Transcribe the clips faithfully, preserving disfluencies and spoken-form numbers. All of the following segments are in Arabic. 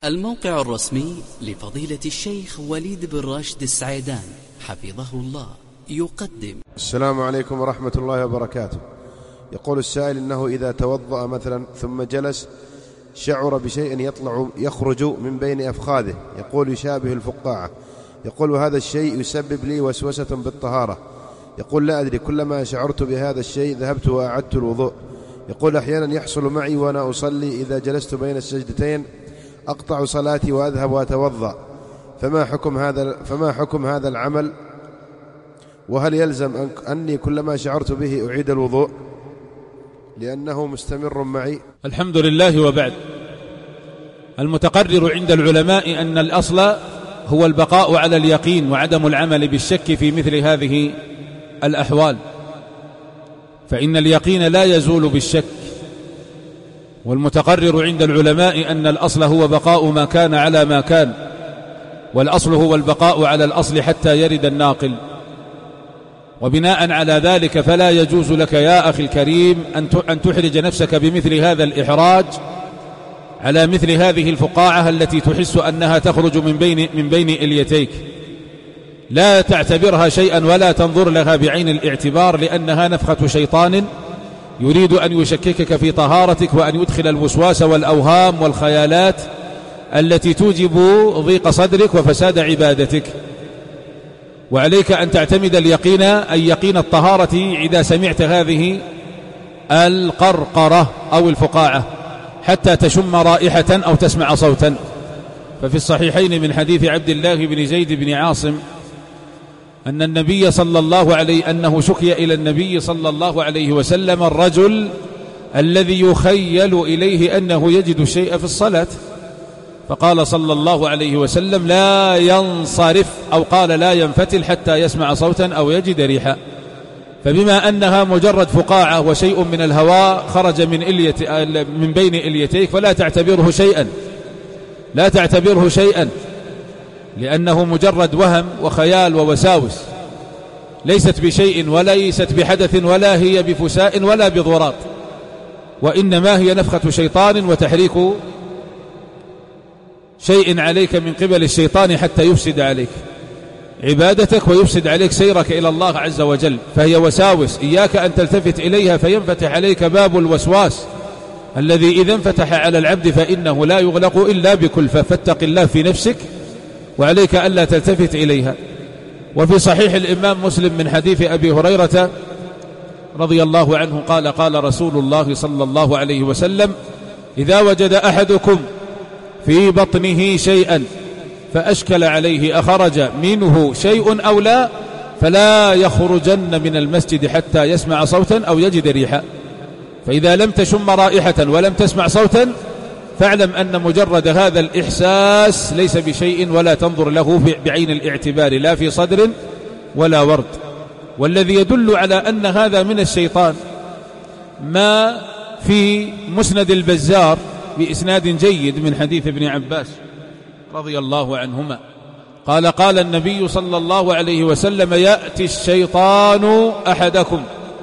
الموقع الرسمي لفضيلة الشيخ وليد بن راشد السعيدان حفظه الله يقدم. السلام عليكم ورحمة الله وبركاته. يقول السائل إنه إذا توضأ مثلا ثم جلس شعر بشيء يطلع يخرج من بين أفخاذه، يقول يشابه الفقاعة، يقول وهذا الشيء يسبب لي وسوسة بالطهارة، يقول لا أدري كلما شعرت بهذا الشيء ذهبت وأعدت الوضوء، يقول أحيانا يحصل معي وأنا أصلي إذا جلست بين السجدتين أقطع صلاتي وأذهب وأتوضأ، فما حكم هذا فما حكم هذا العمل؟ وهل يلزم أني كلما شعرت به أعيد الوضوء لأنه مستمر معي؟ الحمد لله. وبعد، المتقرر عند العلماء أن الأصل هو البقاء على اليقين وعدم العمل بالشك في مثل هذه الأحوال، فإن اليقين لا يزول بالشك. والمتقرر عند العلماء أن الأصل هو بقاء ما كان على ما كان، والأصل هو البقاء على الأصل حتى يرد الناقل. وبناء على ذلك فلا يجوز لك يا أخي الكريم أن تحرج نفسك بمثل هذا الإحراج على مثل هذه الفقاعة التي تحس أنها تخرج من بين, من بين إليتيك. لا تعتبرها شيئا ولا تنظر لها بعين الاعتبار، لأنها نفخة شيطان يريد أن يشككك في طهارتك وأن يدخل الوسواس والأوهام والخيالات التي توجب ضيق صدرك وفساد عبادتك. وعليك أن تعتمد اليقين أي يقين الطهارة إذا سمعت هذه القرقرة أو الفقاعة حتى تشم رائحة أو تسمع صوتا. ففي الصحيحين من حديث عبد الله بن زيد بن عاصم أن النبي صلى الله عليه أنه شكي إلى النبي صلى الله عليه وسلم الرجل الذي يخيل إليه أنه يجد الشيء في الصلاة، فقال صلى الله عليه وسلم لا ينصرف أو قال لا ينفتل حتى يسمع صوتا أو يجد ريحا. فبما أنها مجرد فقاعة وشيء من الهواء خرج من, إليت من بين إليتيك فلا تعتبره شيئا لا تعتبره شيئا لأنه مجرد وهم وخيال ووساوس، ليست بشيء وليست بحدث ولا هي بفساء ولا بضراط، وإنما هي نفخة شيطان وتحريك شيء عليك من قبل الشيطان حتى يفسد عليك عبادتك ويفسد عليك سيرك إلى الله عز وجل. فهي وساوس، إياك أن تلتفت إليها فينفتح عليك باب الوسواس الذي إذا انفتح على العبد فإنه لا يغلق إلا بكلفة. فاتق الله في نفسك وعليك ألا تلتفت إليها. وفي صحيح الإمام مسلم من حديث أبي هريرة رضي الله عنه قال قال رسول الله صلى الله عليه وسلم إذا وجد أحدكم في بطنه شيئا فأشكل عليه أخرج منه شيء أو لا فلا يخرجن من المسجد حتى يسمع صوتا أو يجد ريحا. فإذا لم تشم رائحة ولم تسمع صوتا فاعلم أن مجرد هذا الإحساس ليس بشيء ولا تنظر له بعين الاعتبار لا في صدر ولا ورد. والذي يدل على أن هذا من الشيطان ما في مسند البزار بإسناد جيد من حديث ابن عباس رضي الله عنهما قال قال النبي صلى الله عليه وسلم يأتي الشيطان أحدكم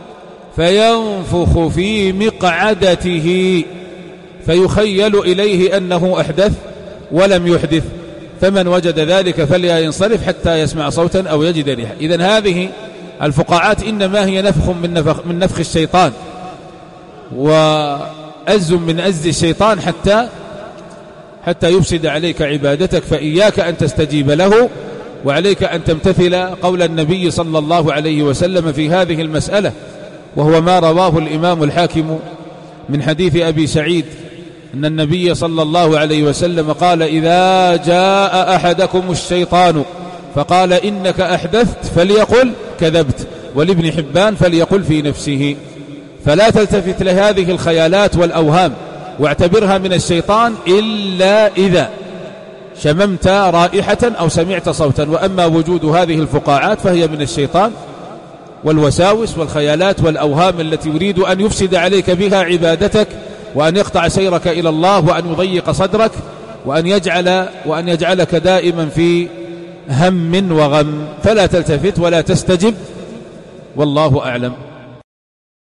فينفخ في مقعدته فيخيل إليه أنه أحدث ولم يحدث، فمن وجد ذلك فلا ينصرف حتى يسمع صوتا أو يجد ريحا. إذن هذه الفقاعات إنما هي نفخ من نفخ, من نفخ الشيطان وأز من أز الشيطان حتى حتى يفسد عليك عبادتك، فإياك أن تستجيب له، وعليك أن تمتثل قول النبي صلى الله عليه وسلم في هذه المسألة، وهو ما رواه الإمام الحاكم من حديث أبي سعيد أن النبي صلى الله عليه وسلم قال إذا جاء أحدكم الشيطان فقال إنك أحدثت فليقل كذبت، ولابن حبان فليقل في نفسه. فلا تلتفت لهذه الخيالات والأوهام واعتبرها من الشيطان إلا إذا شممت رائحة أو سمعت صوتا. وأما وجود هذه الفقاعات فهي من الشيطان والوساوس والخيالات والأوهام التي يريد أن يفسد عليك بها عبادتك وأن يقطع سيرك إلى الله وأن يضيق صدرك وأن يجعل وأن يجعلك دائما في هم وغم. فلا تلتفت ولا تستجب، والله أعلم.